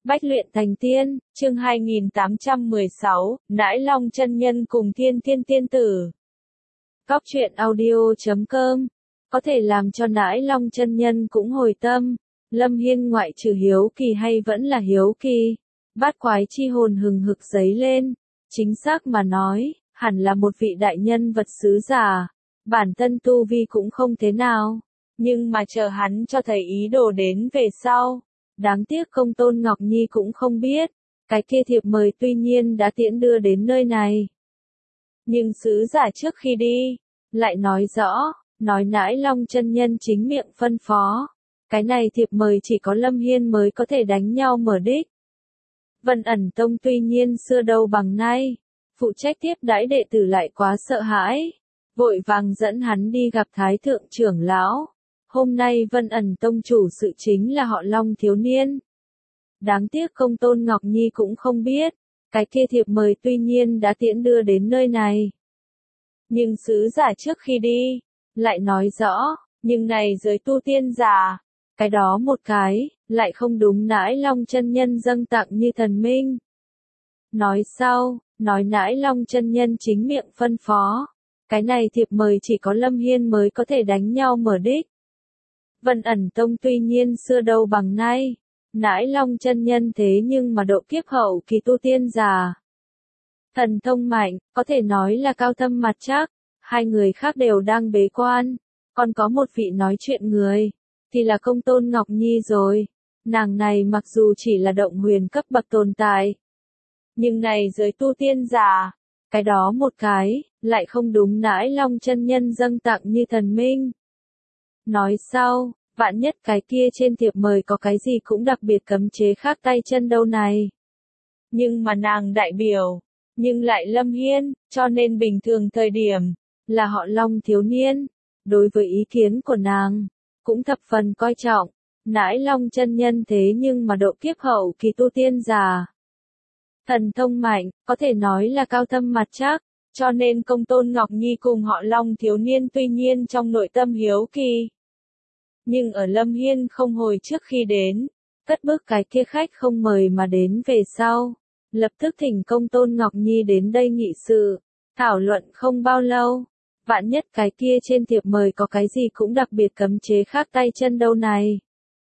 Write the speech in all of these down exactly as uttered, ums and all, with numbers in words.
Bách luyện thành tiên, chương hai nghìn tám trăm mười sáu, Nãi Long chân nhân cùng Thiên Thiên tiên tử. Góc truyện audio chấm com có thể làm cho Nãi Long chân nhân cũng hồi tâm. Lâm Hiên ngoại trừ hiếu kỳ hay vẫn là hiếu kỳ? Bát quái chi hồn hừng hực dấy lên, chính xác mà nói, hẳn là một vị đại nhân vật sứ giả. Bản thân tu vi cũng không thế nào, nhưng mà chờ hắn cho thầy ý đồ đến về sau. Đáng tiếc Công Tôn Ngọc Nhi cũng không biết, cái kia thiệp mời tuy nhiên đã tiễn đưa đến nơi này. Nhưng sứ giả trước khi đi, lại nói rõ, nói Nãi Long chân nhân chính miệng phân phó. Cái này thiệp mời chỉ có Lâm Hiên mới có thể đánh nhau mở đích. Vân ẩn tông tuy nhiên xưa đâu bằng nay, phụ trách tiếp đãi đệ tử lại quá sợ hãi, vội vàng dẫn hắn đi gặp Thái Thượng trưởng lão. Hôm nay Vân ẩn tông chủ sự chính là họ Long thiếu niên. Đáng tiếc Công Tôn Ngọc Nhi cũng không biết, cái kia thiệp mời tuy nhiên đã tiễn đưa đến nơi này. Nhưng sứ giả trước khi đi, lại nói rõ, nhưng này giới tu tiên giả, cái đó một cái, lại không đúng Nãi Long chân nhân dâng tặng như thần minh. Nói sau, nói Nãi Long chân nhân chính miệng phân phó, cái này thiệp mời chỉ có Lâm Hiên mới có thể đánh nhau mở đích. Vân ẩn tông tuy nhiên xưa đâu bằng nay, Nãi Long chân nhân thế nhưng mà độ kiếp hậu kỳ tu tiên giả. Thần thông mạnh, có thể nói là cao thâm mặt chắc, hai người khác đều đang bế quan, còn có một vị nói chuyện người, thì là Công Tôn Ngọc Nhi rồi. Nàng này mặc dù chỉ là động huyền cấp bậc tồn tại, nhưng này giới tu tiên giả, cái đó một cái, lại không đúng Nãi Long chân nhân dâng tặng như thần minh. Nói sau, vạn nhất cái kia trên thiệp mời có cái gì cũng đặc biệt cấm chế khác tay chân đâu này. Nhưng mà nàng đại biểu, nhưng lại Lâm Hiên, cho nên bình thường thời điểm, là họ Long thiếu niên. Đối với ý kiến của nàng, cũng thập phần coi trọng, Nãi Long chân nhân thế nhưng mà độ kiếp hậu kỳ tu tiên giả. Thần thông mạnh, có thể nói là cao thâm mặt chắc, cho nên Công Tôn Ngọc Nhi cùng họ Long thiếu niên tuy nhiên trong nội tâm hiếu kỳ. Nhưng ở Lâm Hiên không hồi trước khi đến, cất bước cái kia khách không mời mà đến về sau, lập tức thỉnh Công Tôn Ngọc Nhi đến đây nghị sự, thảo luận không bao lâu, vạn nhất cái kia trên thiệp mời có cái gì cũng đặc biệt cấm chế khác tay chân đâu này.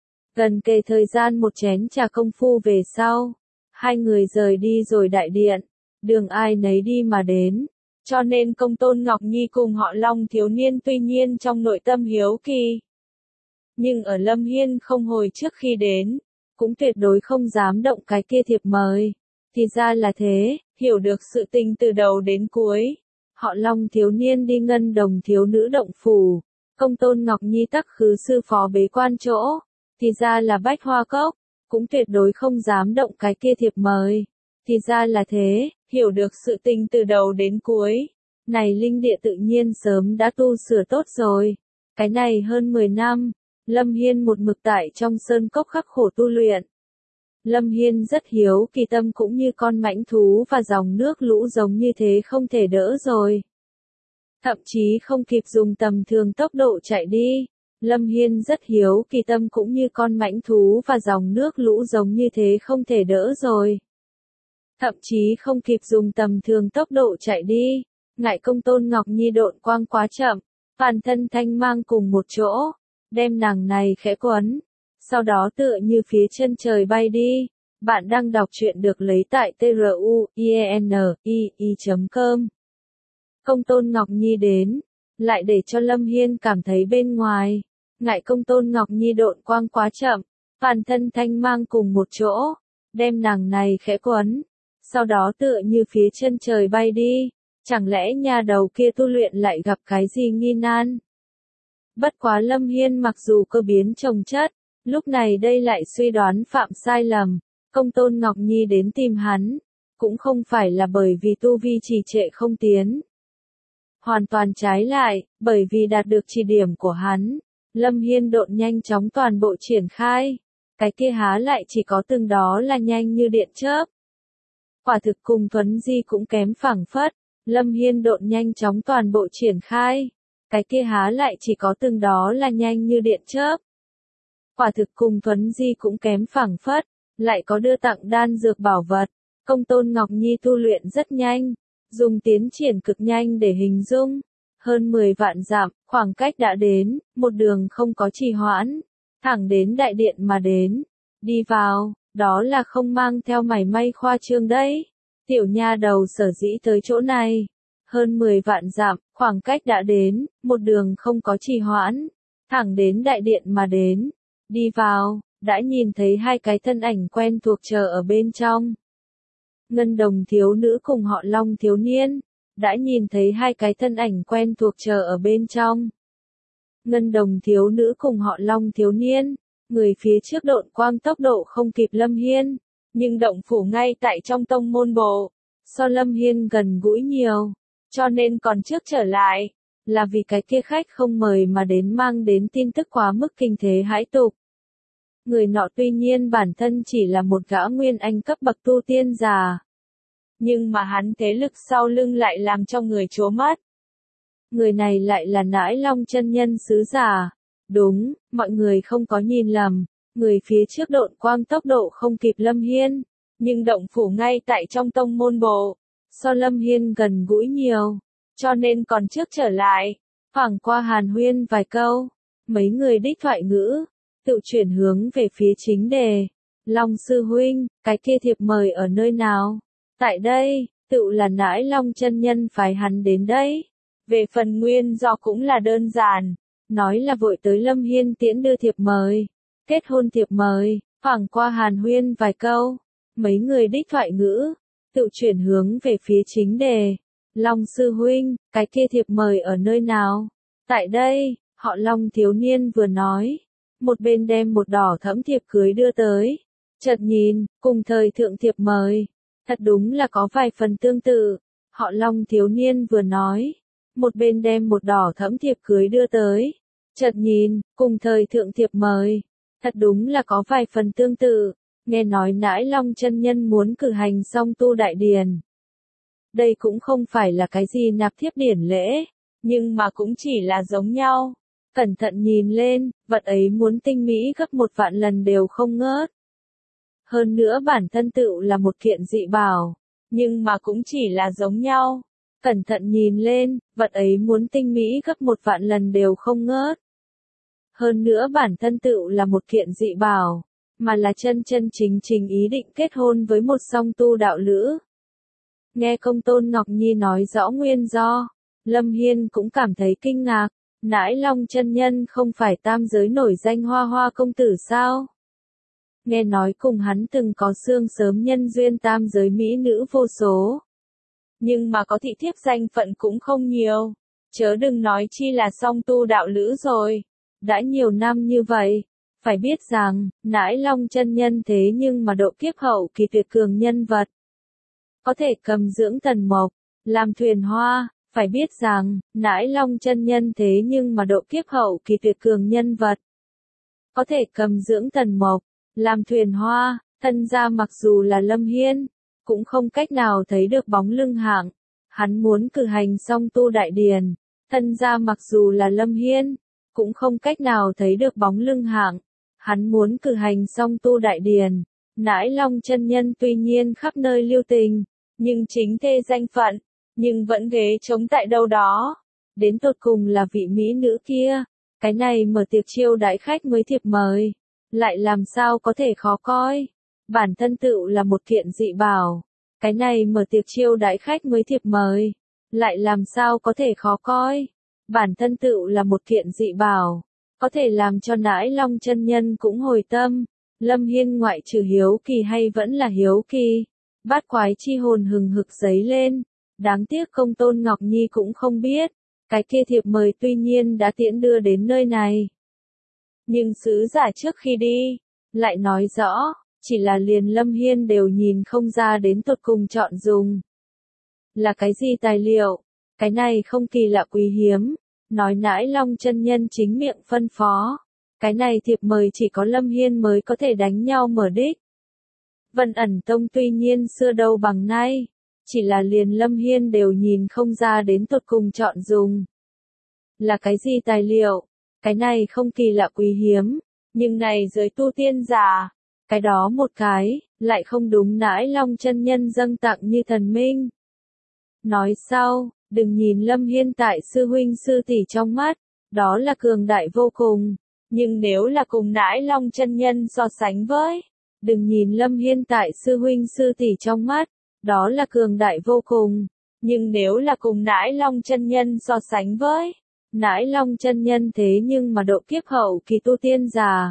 Gần kề thời gian một chén trà công phu về sau, hai người rời đi rồi đại điện, đường ai nấy đi mà đến, cho nên Công Tôn Ngọc Nhi cùng họ Long thiếu niên tuy nhiên trong nội tâm hiếu kỳ. Nhưng ở Lâm Hiên không hồi trước khi đến, cũng tuyệt đối không dám động cái kia thiệp mời. Thì ra là thế, hiểu được sự tình từ đầu đến cuối. Họ Long thiếu niên đi Ngân Đồng thiếu nữ động phủ, Công Tôn Ngọc Nhi tắc khứ sư phó bế quan chỗ. Thì ra là Bách Hoa Cốc, cũng tuyệt đối không dám động cái kia thiệp mời. Thì ra là thế, hiểu được sự tình từ đầu đến cuối. Này linh địa tự nhiên sớm đã tu sửa tốt rồi. Cái này hơn mười năm. Lâm Hiên một mực tại trong sơn cốc khắc khổ tu luyện. Lâm Hiên rất hiếu kỳ tâm cũng như con mãnh thú và dòng nước lũ giống như thế không thể đỡ rồi. Thậm chí không kịp dùng tầm thường tốc độ chạy đi. Lâm Hiên rất hiếu kỳ tâm cũng như con mãnh thú và dòng nước lũ giống như thế không thể đỡ rồi. Thậm chí không kịp dùng tầm thường tốc độ chạy đi. Ngại Công Tôn Ngọc Nhi độn quang quá chậm, toàn thân thanh mang cùng một chỗ. Đem nàng này khẽ quấn, sau đó tựa như phía chân trời bay đi. Bạn đang đọc truyện được lấy tại truyenii chấm com. Công Tôn Ngọc Nhi đến, lại để cho Lâm Hiên cảm thấy bên ngoài, ngại Công Tôn Ngọc Nhi độn quang quá chậm, toàn thân thanh mang cùng một chỗ, đem nàng này khẽ quấn, sau đó tựa như phía chân trời bay đi. Chẳng lẽ nhà đầu kia tu luyện lại gặp cái gì nghi nan? Bất quá Lâm Hiên mặc dù cơ biến trồng chất, lúc này đây lại suy đoán phạm sai lầm. Công Tôn Ngọc Nhi đến tìm hắn, cũng không phải là bởi vì tu vi trì trệ không tiến. Hoàn toàn trái lại, bởi vì đạt được chỉ điểm của hắn, Lâm Hiên độn nhanh chóng toàn bộ triển khai. Cái kia há lại chỉ có từng đó là nhanh như điện chớp. Quả thực cùng Thuấn Di cũng kém phảng phất, Lâm Hiên độn nhanh chóng toàn bộ triển khai. Cái kia há lại chỉ có từng đó là nhanh như điện chớp. Quả thực cùng Thuấn Di cũng kém phảng phất, lại có đưa tặng đan dược bảo vật. Công Tôn Ngọc Nhi tu luyện rất nhanh, dùng tiến triển cực nhanh để hình dung. Hơn mười vạn dặm, khoảng cách đã đến, một đường không có trì hoãn, thẳng đến đại điện mà đến. Đi vào, đó là không mang theo mảy may khoa trương đấy. Tiểu nha đầu sở dĩ tới chỗ này. Hơn mười vạn dặm, khoảng cách đã đến, một đường không có trì hoãn, thẳng đến đại điện mà đến. Đi vào, đã nhìn thấy hai cái thân ảnh quen thuộc chờ ở bên trong. Ngân Đồng thiếu nữ cùng họ Long thiếu niên, đã nhìn thấy hai cái thân ảnh quen thuộc chờ ở bên trong. Ngân Đồng thiếu nữ cùng họ Long thiếu niên, người phía trước độn quang tốc độ không kịp Lâm Hiên, nhưng động phủ ngay tại trong tông môn bộ, so Lâm Hiên gần gũi nhiều, cho nên còn trước trở lại, là vì cái kia khách không mời mà đến mang đến tin tức quá mức kinh thế hãi tục. Người nọ tuy nhiên bản thân chỉ là một gã nguyên anh cấp bậc tu tiên già, nhưng mà hắn thế lực sau lưng lại làm cho người chố mắt. Người này lại là Nãi Long chân nhân sứ giả. Đúng, mọi người không có nhìn lầm, người phía trước độn quang tốc độ không kịp Lâm Hiên, nhưng động phủ ngay tại trong tông môn bộ, so Lâm Hiên gần gũi nhiều, cho nên còn trước trở lại, thoảng qua hàn huyên vài câu, mấy người đích thoại ngữ, tự chuyển hướng về phía chính đề. Long sư huynh, cái kia thiệp mời ở nơi nào? Tại đây, tự là Nãi Long chân nhân phái hắn đến đây. Về phần nguyên do cũng là đơn giản, nói là vội tới Lâm Hiên tiễn đưa thiệp mời, kết hôn thiệp mời, thoảng qua hàn huyên vài câu, mấy người đích thoại ngữ, tự chuyển hướng về phía chính đề. Long sư huynh, cái kia thiệp mời ở nơi nào? Tại đây, họ Long thiếu niên vừa nói, một bên đem một đỏ thẫm thiệp cưới đưa tới. Chợt nhìn, cùng thời thượng thiệp mời, thật đúng là có vài phần tương tự. Họ Long thiếu niên vừa nói, một bên đem một đỏ thẫm thiệp cưới đưa tới. Chợt nhìn, cùng thời thượng thiệp mời, thật đúng là có vài phần tương tự. Nghe nói Nãi Long chân nhân muốn cử hành song tu đại điền. Đây cũng không phải là cái gì nạp thiếp điển lễ, nhưng mà cũng chỉ là giống nhau. Cẩn thận nhìn lên, vật ấy muốn tinh mỹ gấp một vạn lần đều không ngớt. Hơn nữa bản thân tựu là một kiện dị bảo, nhưng mà cũng chỉ là giống nhau. Cẩn thận nhìn lên, vật ấy muốn tinh mỹ gấp một vạn lần đều không ngớt. Hơn nữa bản thân tựu là một kiện dị bảo, mà là chân chân chính chính ý định kết hôn với một song tu đạo lữ. Nghe Công Tôn Ngọc Nhi nói rõ nguyên do, Lâm Hiên cũng cảm thấy kinh ngạc. Nãi Long chân nhân không phải tam giới nổi danh Hoa Hoa công tử sao? Nghe nói cùng hắn từng có xương sớm nhân duyên tam giới mỹ nữ vô số. Nhưng mà có thị thiếp danh phận cũng không nhiều. Chớ đừng nói chi là song tu đạo lữ rồi. Đã nhiều năm như vậy, phải biết rằng, Nãi Long chân nhân thế nhưng mà độ kiếp hậu kỳ tuyệt cường nhân vật. Có thể cầm dưỡng tần mộc, làm thuyền hoa. Phải biết rằng, Nãi Long chân nhân thế nhưng mà độ kiếp hậu kỳ tuyệt cường nhân vật. Có thể cầm dưỡng tần mộc, làm thuyền hoa, thân ra mặc dù là Lâm Hiên, cũng không cách nào thấy được bóng lưng hạng. Hắn muốn cử hành song tu đại điền, thân ra mặc dù là Lâm Hiên, cũng không cách nào thấy được bóng lưng hạng. Hắn muốn cử hành song tu đại điền, Nãi Long chân nhân tuy nhiên khắp nơi lưu tình, nhưng chính thê danh phận, nhưng vẫn ghế trống tại đâu đó. Đến tột cùng là vị mỹ nữ kia, cái này mở tiệc chiêu đãi khách mới thiệp mời, lại làm sao có thể khó coi. Bản thân tựu là một kiện dị bảo, cái này mở tiệc chiêu đãi khách mới thiệp mời, lại làm sao có thể khó coi. Bản thân tựu là một kiện dị bảo, có thể làm cho Nãi Long chân nhân cũng hồi tâm. Lâm Hiên ngoại trừ hiếu kỳ hay vẫn là hiếu kỳ, bát quái chi hồn hừng hực dấy lên. Đáng tiếc Công Tôn Ngọc Nhi cũng không biết, cái kia thiệp mời tuy nhiên đã tiễn đưa đến nơi này. Nhưng sứ giả trước khi đi, lại nói rõ, chỉ là liền Lâm Hiên đều nhìn không ra đến tột cùng chọn dùng. Là cái gì tài liệu? Cái này không kỳ lạ quý hiếm, nói Nãi Long chân nhân chính miệng phân phó. Cái này thiệp mời chỉ có Lâm Hiên mới có thể đánh nhau mở đích. Vân Ẩn Tông tuy nhiên xưa đâu bằng nay, chỉ là liền Lâm Hiên đều nhìn không ra đến tột cùng chọn dùng. Là cái gì tài liệu? Cái này không kỳ lạ quý hiếm, nhưng này giới tu tiên giả, Cái đó một cái, lại không đúng Nãi Long chân nhân dâng tặng như thần minh. Nói sau, đừng nhìn Lâm Hiên tại sư huynh sư tỷ trong mắt, đó là cường đại vô cùng, nhưng nếu là cùng Nãi Long chân nhân so sánh với, đừng nhìn Lâm Hiên tại sư huynh sư tỷ trong mắt, đó là cường đại vô cùng, nhưng nếu là cùng Nãi Long chân nhân so sánh với, Nãi Long chân nhân thế nhưng mà độ kiếp hậu kỳ tu tiên giả.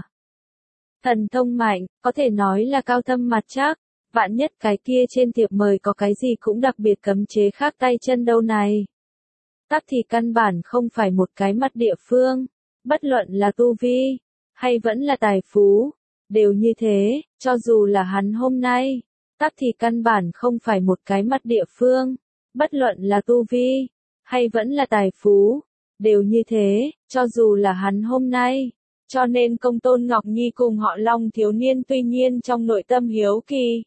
Thần thông mạnh, có thể nói là cao thâm mặt chắc, vạn nhất cái kia trên thiệp mời có cái gì cũng đặc biệt cấm chế khác tay chân đâu này. Tắc thì căn bản không phải một cái mặt địa phương, bất luận là tu vi, hay vẫn là tài phú, đều như thế, cho dù là hắn hôm nay, tắc thì căn bản không phải một cái mặt địa phương, bất luận là tu vi, hay vẫn là tài phú, đều như thế, cho dù là hắn hôm nay. Cho nên Công Tôn Ngọc Nhi cùng họ Long thiếu niên tuy nhiên trong nội tâm hiếu kỳ.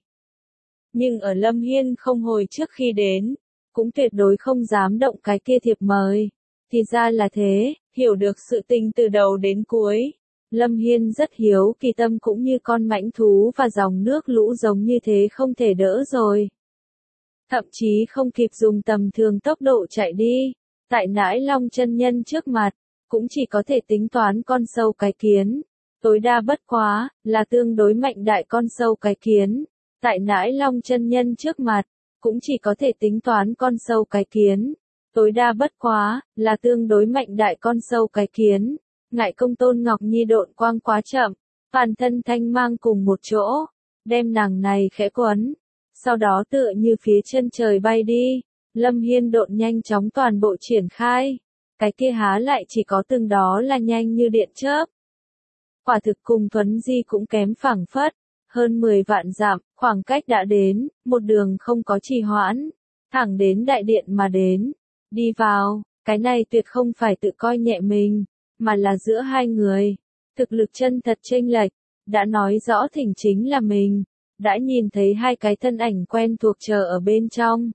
Nhưng ở Lâm Hiên không hồi trước khi đến, cũng tuyệt đối không dám động cái kia thiệp mời. Thì ra là thế, hiểu được sự tình từ đầu đến cuối. Lâm Hiên rất hiếu kỳ, tâm cũng như con mãnh thú và dòng nước lũ giống như thế không thể đỡ rồi. Thậm chí không kịp dùng tầm thường tốc độ chạy đi, tại Nãi Long chân nhân trước mặt, cũng chỉ có thể tính toán con sâu cái kiến. Tối đa bất quá, là tương đối mạnh đại con sâu cái kiến. Tại Nãi Long chân nhân trước mặt, cũng chỉ có thể tính toán con sâu cái kiến. Tối đa bất quá, là tương đối mạnh đại con sâu cái kiến. Ngại Công Tôn Ngọc Nhi độn quang quá chậm, toàn thân thanh mang cùng một chỗ, đem nàng này khẽ quấn. Sau đó tựa như phía chân trời bay đi, Lâm Hiên độn nhanh chóng toàn bộ triển khai. Cái kia há lại chỉ có từng đó là nhanh như điện chớp. Quả thực cùng Thuấn Di cũng kém phảng phất, hơn mười vạn dặm, khoảng cách đã đến, một đường không có trì hoãn, thẳng đến đại điện mà đến. Đi vào, cái này tuyệt không phải tự coi nhẹ mình, mà là giữa hai người. Thực lực chân thật chênh lệch, đã nói rõ thỉnh chính là mình, đã nhìn thấy hai cái thân ảnh quen thuộc chờ ở bên trong.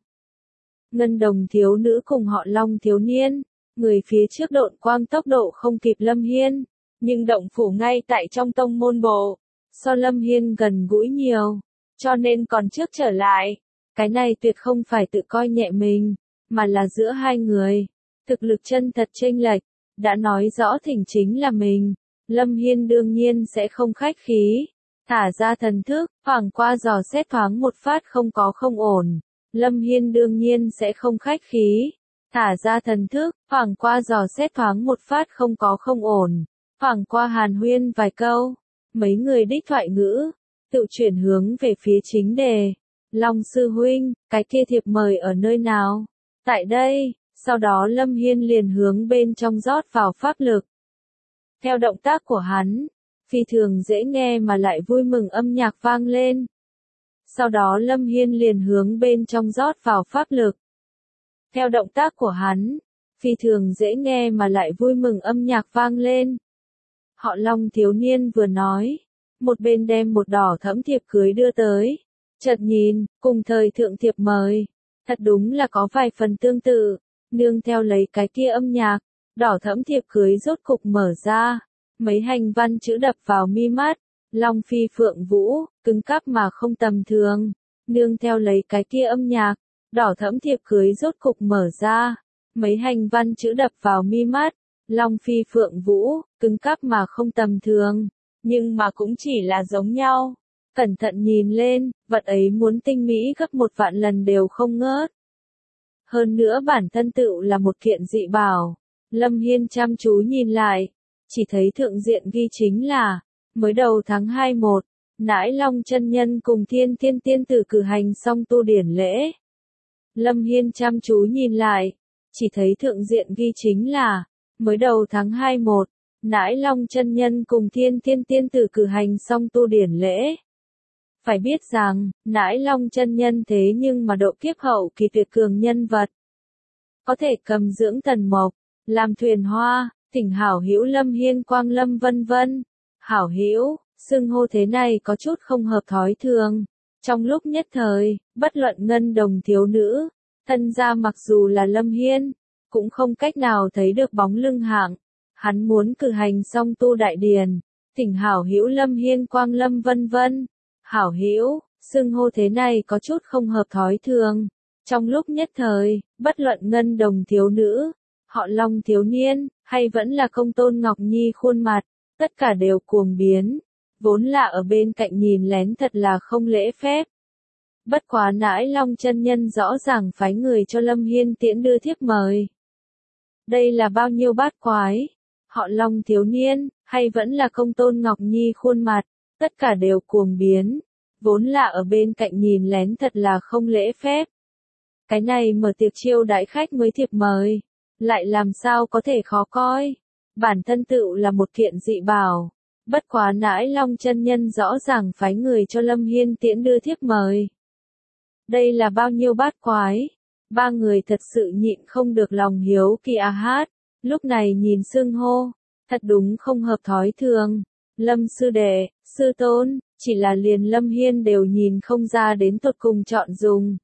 Ngân Đồng thiếu nữ cùng họ Long thiếu niên. Người phía trước độn quang tốc độ không kịp Lâm Hiên, nhưng động phủ ngay tại trong tông môn bộ, so Lâm Hiên gần gũi nhiều, cho nên còn trước trở lại. Cái này tuyệt không phải tự coi nhẹ mình, mà là giữa hai người. Thực lực chân thật chênh lệch, đã nói rõ thỉnh chính là mình. Lâm Hiên đương nhiên sẽ không khách khí, thả ra thần thức, thoảng qua dò xét thoáng một phát không có không ổn. Lâm Hiên đương nhiên sẽ không khách khí. Thả ra thần thức, thoảng qua dò xét thoáng một phát không có không ổn, thoảng qua hàn huyên vài câu, mấy người đích thoại ngữ, tự chuyển hướng về phía chính đề. Long sư huynh, cái kia thiệp mời ở nơi nào? Tại đây, sau đó Lâm Hiên liền hướng bên trong rót vào pháp lực. Theo động tác của hắn, phi thường dễ nghe mà lại vui mừng âm nhạc vang lên. Sau đó Lâm Hiên liền hướng bên trong rót vào pháp lực. Theo động tác của hắn, phi thường dễ nghe mà lại vui mừng âm nhạc vang lên. Họ Long thiếu niên vừa nói, một bên đem một đỏ thẫm thiệp cưới đưa tới. Chợt nhìn, cùng thời thượng thiệp mời, thật đúng là có vài phần tương tự, nương theo lấy cái kia âm nhạc, đỏ thẫm thiệp cưới rốt cục mở ra, mấy hành văn chữ đập vào mi mắt, Long phi phượng vũ, cứng cáp mà không tầm thường, nương theo lấy cái kia âm nhạc. Đỏ thẫm thiệp cưới rốt cục mở ra, mấy hành văn chữ đập vào mi mắt, Long phi phượng vũ, cứng cáp mà không tầm thường, nhưng mà cũng chỉ là giống nhau. Cẩn thận nhìn lên, vật ấy muốn tinh mỹ gấp một vạn lần đều không ngớt. Hơn nữa bản thân tựu là một kiện dị bảo. Lâm Hiên chăm chú nhìn lại, chỉ thấy thượng diện ghi chính là, mới đầu tháng hai một, Nãi Long chân nhân cùng Thiên Thiên tiên tử cử hành xong tu điển lễ. Lâm Hiên chăm chú nhìn lại, chỉ thấy thượng diện ghi chính là, mới đầu tháng hai một, Nãi Long chân nhân cùng Thiên Thiên tiên tử cử hành xong tu điển lễ. Phải biết rằng, Nãi Long chân nhân thế nhưng mà độ kiếp hậu kỳ tuyệt cường nhân vật. Có thể cầm dưỡng thần mộc, làm thuyền hoa, thỉnh hảo hữu Lâm Hiên quang lâm vân vân. Hảo hữu, xưng hô thế này có chút không hợp thói thường. Trong lúc nhất thời, bất luận Ngân Đồng thiếu nữ, thân gia mặc dù là Lâm Hiên, cũng không cách nào thấy được bóng lưng hạng. Hắn muốn cử hành xong tu đại điển, Thỉnh hảo hữu Lâm Hiên Quang Lâm vân vân. Hảo hữu, xưng hô thế này có chút không hợp thói thường. Trong lúc nhất thời, bất luận Ngân Đồng thiếu nữ, họ Long thiếu niên, hay vẫn là Công Tôn Ngọc Nhi khuôn mặt, tất cả đều cuồng biến. Vốn là ở bên cạnh nhìn lén thật là không lễ phép. Bất quá nãi Long chân nhân rõ ràng phái người cho Lâm Hiên tiễn đưa thiếp mời. Đây là bao nhiêu bát quái? Họ Long thiếu niên, hay vẫn là Công Tôn Ngọc Nhi khuôn mặt, tất cả đều cuồng biến. Vốn là ở bên cạnh nhìn lén thật là không lễ phép. Cái này mở tiệc chiêu đãi khách mới thiệp mời, lại làm sao có thể khó coi. Bản thân tựu là một kiện dị bảo. Bất quá nãi Long chân nhân rõ ràng phái người cho Lâm Hiên tiễn đưa thiếp mời. Đây là bao nhiêu bát quái? Ba người thật sự nhịn không được lòng hiếu kỳ a hát. Lúc này nhìn xưng hô, thật đúng không hợp thói thường. Lâm sư đệ, sư tôn, chỉ là liền Lâm Hiên đều nhìn không ra đến tột cùng chọn dùng.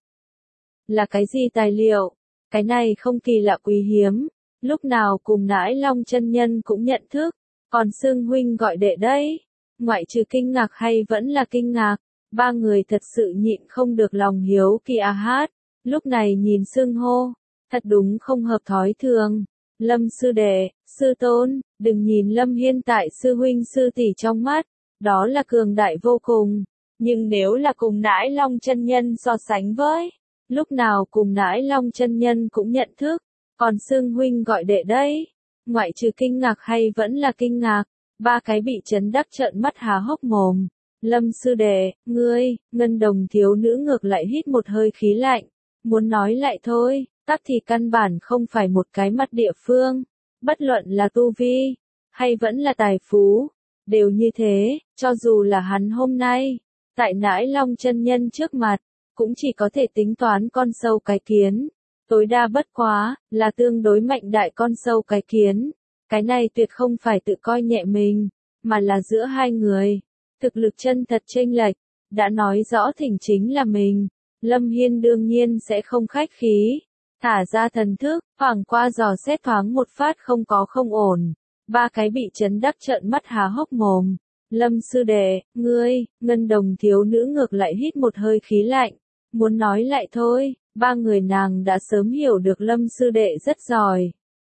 Là cái gì tài liệu? Cái này không kỳ lạ quý hiếm. Lúc nào cùng nãi Long chân nhân cũng nhận thức. Còn xưng huynh gọi đệ đấy. Ngoại trừ kinh ngạc hay vẫn là kinh ngạc. Ba người thật sự nhịn không được lòng hiếu kỳ a hát. Lúc này nhìn xưng hô, thật đúng không hợp thói thường. Lâm sư đệ, sư tôn, đừng nhìn Lâm Hiên tại sư huynh sư tỷ trong mắt, đó là cường đại vô cùng. Nhưng nếu là cùng nãi Long chân nhân so sánh với, lúc nào cùng nãi Long chân nhân cũng nhận thức, còn xưng huynh gọi đệ đấy. Ngoại trừ kinh ngạc hay vẫn là kinh ngạc, ba cái bị chấn đắc trợn mắt há hốc mồm. Lâm sư đệ, ngươi, Ngân Đồng thiếu nữ ngược lại hít một hơi khí lạnh, muốn nói lại thôi, tắc thì căn bản không phải một cái mặt địa phương, bất luận là tu vi, hay vẫn là tài phú, đều như thế, cho dù là hắn hôm nay, tại nãi Long chân nhân trước mặt, cũng chỉ có thể tính toán con sâu cái kiến, tối đa bất quá, là tương đối mạnh đại con sâu cái kiến, cái này tuyệt không phải tự coi nhẹ mình, mà là giữa hai người. Thực lực chân thật chênh lệch, đã nói rõ thỉnh chính là mình. Lâm Hiên đương nhiên sẽ không khách khí. Thả ra thần thức, thoảng qua dò xét thoáng một phát không có không ổn. Ba cái bị chấn đắc trợn mắt há hốc mồm. Lâm sư đệ, ngươi, Ngân Đồng thiếu nữ ngược lại hít một hơi khí lạnh. Muốn nói lại thôi, ba người nàng đã sớm hiểu được Lâm sư đệ rất giỏi.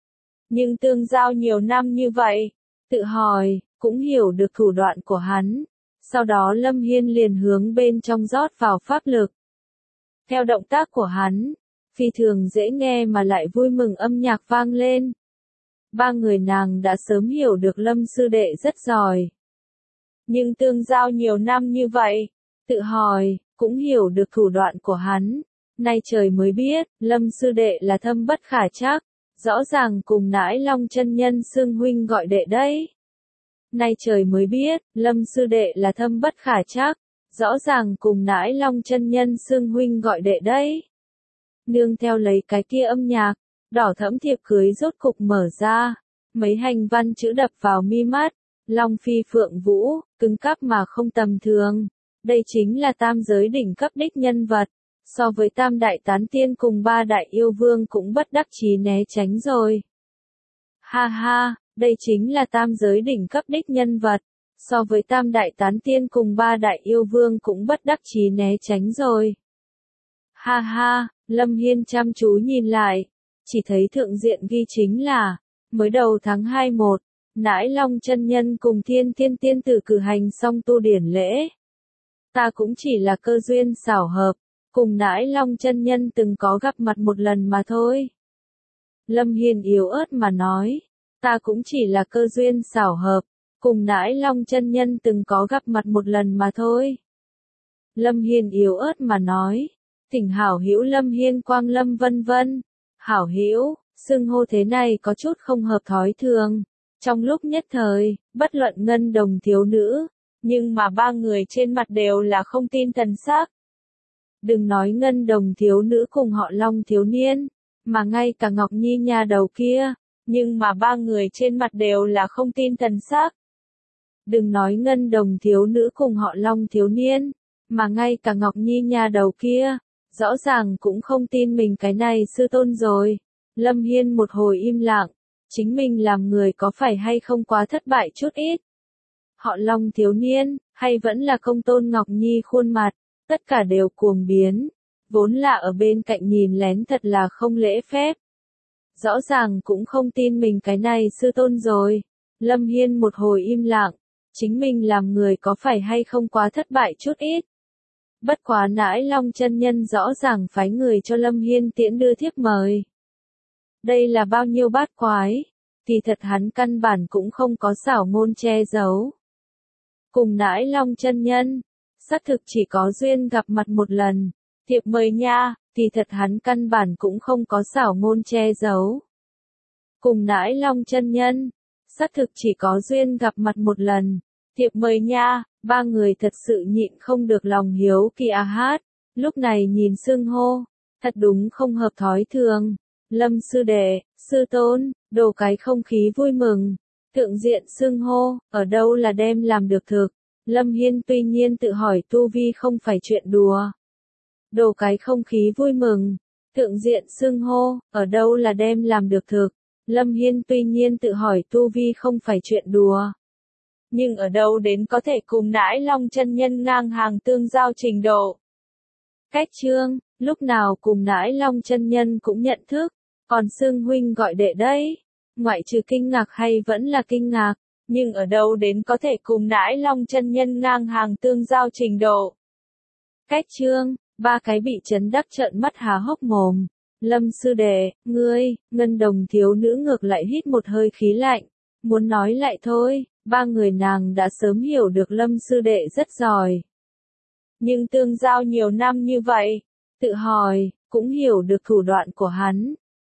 Nhưng tương giao nhiều năm như vậy, tự hỏi, cũng hiểu được thủ đoạn của hắn. Sau đó Lâm Hiên liền hướng bên trong rót vào pháp lực. Theo động tác của hắn, phi thường dễ nghe mà lại vui mừng âm nhạc vang lên. Ba người nàng đã sớm hiểu được Lâm sư đệ rất giỏi. Nhưng tương giao nhiều năm như vậy, tự hỏi, cũng hiểu được thủ đoạn của hắn. Nay trời mới biết, Lâm sư đệ là thâm bất khả trắc, rõ ràng cùng nãi Long chân nhân xưng huynh gọi đệ đấy. Nay trời mới biết, Lâm sư đệ là thâm bất khả trắc, rõ ràng cùng nãi Long chân nhân xưng huynh gọi đệ đấy. Nương theo lấy cái kia âm nhạc, đỏ thẫm thiệp cưới rốt cục mở ra, mấy hành văn chữ đập vào mi mắt, Long phi phượng vũ, cứng cáp mà không tầm thường. Đây chính là tam giới đỉnh cấp đích nhân vật, so với tam đại tán tiên cùng ba đại yêu vương cũng bất đắc chí né tránh rồi. Ha ha, đây chính là tam giới đỉnh cấp đích nhân vật, so với tam đại tán tiên cùng ba đại yêu vương cũng bất đắc chí né tránh rồi. Ha ha, Lâm Hiên chăm chú nhìn lại, chỉ thấy thượng diện ghi chính là, mới đầu tháng hai một, nãi Long chân nhân cùng thiên thiên tiên tử cử hành xong tu điển lễ. Ta cũng chỉ là cơ duyên xảo hợp, cùng nãi Long chân nhân từng có gặp mặt một lần mà thôi. Lâm Hiên yếu ớt mà nói, ta cũng chỉ là cơ duyên xảo hợp, cùng nãi Long chân nhân từng có gặp mặt một lần mà thôi. Lâm Hiên yếu ớt mà nói, thỉnh hảo hữu Lâm Hiên Quang Lâm vân vân. Hảo hữu, xưng hô thế này có chút không hợp thói thường. Trong lúc nhất thời, bất luận Ngân Đồng thiếu nữ, nhưng mà ba người trên mặt đều là không tin thần sắc. Đừng nói Ngân Đồng thiếu nữ cùng họ Long thiếu niên, mà ngay cả Ngọc Nhi nhà đầu kia, nhưng mà ba người trên mặt đều là không tin thần sắc. Đừng nói Ngân Đồng thiếu nữ cùng họ Long thiếu niên, mà ngay cả Ngọc Nhi nhà đầu kia, rõ ràng cũng không tin mình cái này sư tôn rồi. Lâm Hiên một hồi im lặng, chính mình làm người có phải hay không quá thất bại chút ít. họ Long thiếu niên, hay vẫn là công tôn Ngọc Nhi khuôn mặt, tất cả đều cuồng biến. Vốn là ở bên cạnh nhìn lén thật là không lễ phép. Rõ ràng cũng không tin mình cái này sư tôn rồi. Lâm Hiên một hồi im lặng, chính mình làm người có phải hay không quá thất bại chút ít. Bất quá nãi Long chân nhân rõ ràng phái người cho Lâm Hiên tiễn đưa thiếp mời. Đây là bao nhiêu bát quái, thì thật hắn căn bản cũng không có xảo ngôn che giấu. Cùng nãi Long chân nhân, xác thực chỉ có duyên gặp mặt một lần, thiệp mời nha, thì thật hắn căn bản cũng không có xảo ngôn che giấu. Cùng nãi Long chân nhân, xác thực chỉ có duyên gặp mặt một lần, thiệp mời nha, ba người thật sự nhịn không được lòng hiếu kỳ a hát, lúc này nhìn xưng hô, thật đúng không hợp thói thường. Lâm sư đệ, sư tôn, đồ cái không khí vui mừng, thượng diện xưng hô, ở đâu là đem làm được thực. Lâm Hiên tuy nhiên tự hỏi tu vi không phải chuyện đùa. Đồ cái không khí vui mừng, thượng diện xưng hô, ở đâu là đem làm được thực. Lâm Hiên tuy nhiên tự hỏi tu vi không phải chuyện đùa. Nhưng ở đâu đến có thể cùng nãi Long chân nhân ngang hàng tương giao trình độ. Cách chương, lúc nào cùng nãi Long chân nhân cũng nhận thức, còn xưng huynh gọi đệ đấy. Ngoại trừ kinh ngạc hay vẫn là kinh ngạc, nhưng ở đâu đến có thể cùng nãi Long chân nhân ngang hàng tương giao trình độ. Cách chương, ba cái bị chấn đắc trợn mắt há hốc mồm. Lâm sư đệ, ngươi, ngân đồng thiếu nữ ngược lại hít một hơi khí lạnh, muốn nói lại thôi, ba người nàng đã sớm hiểu được Lâm sư đệ rất giỏi. Nhưng tương giao nhiều năm như vậy, tự hỏi, cũng hiểu được thủ đoạn của hắn,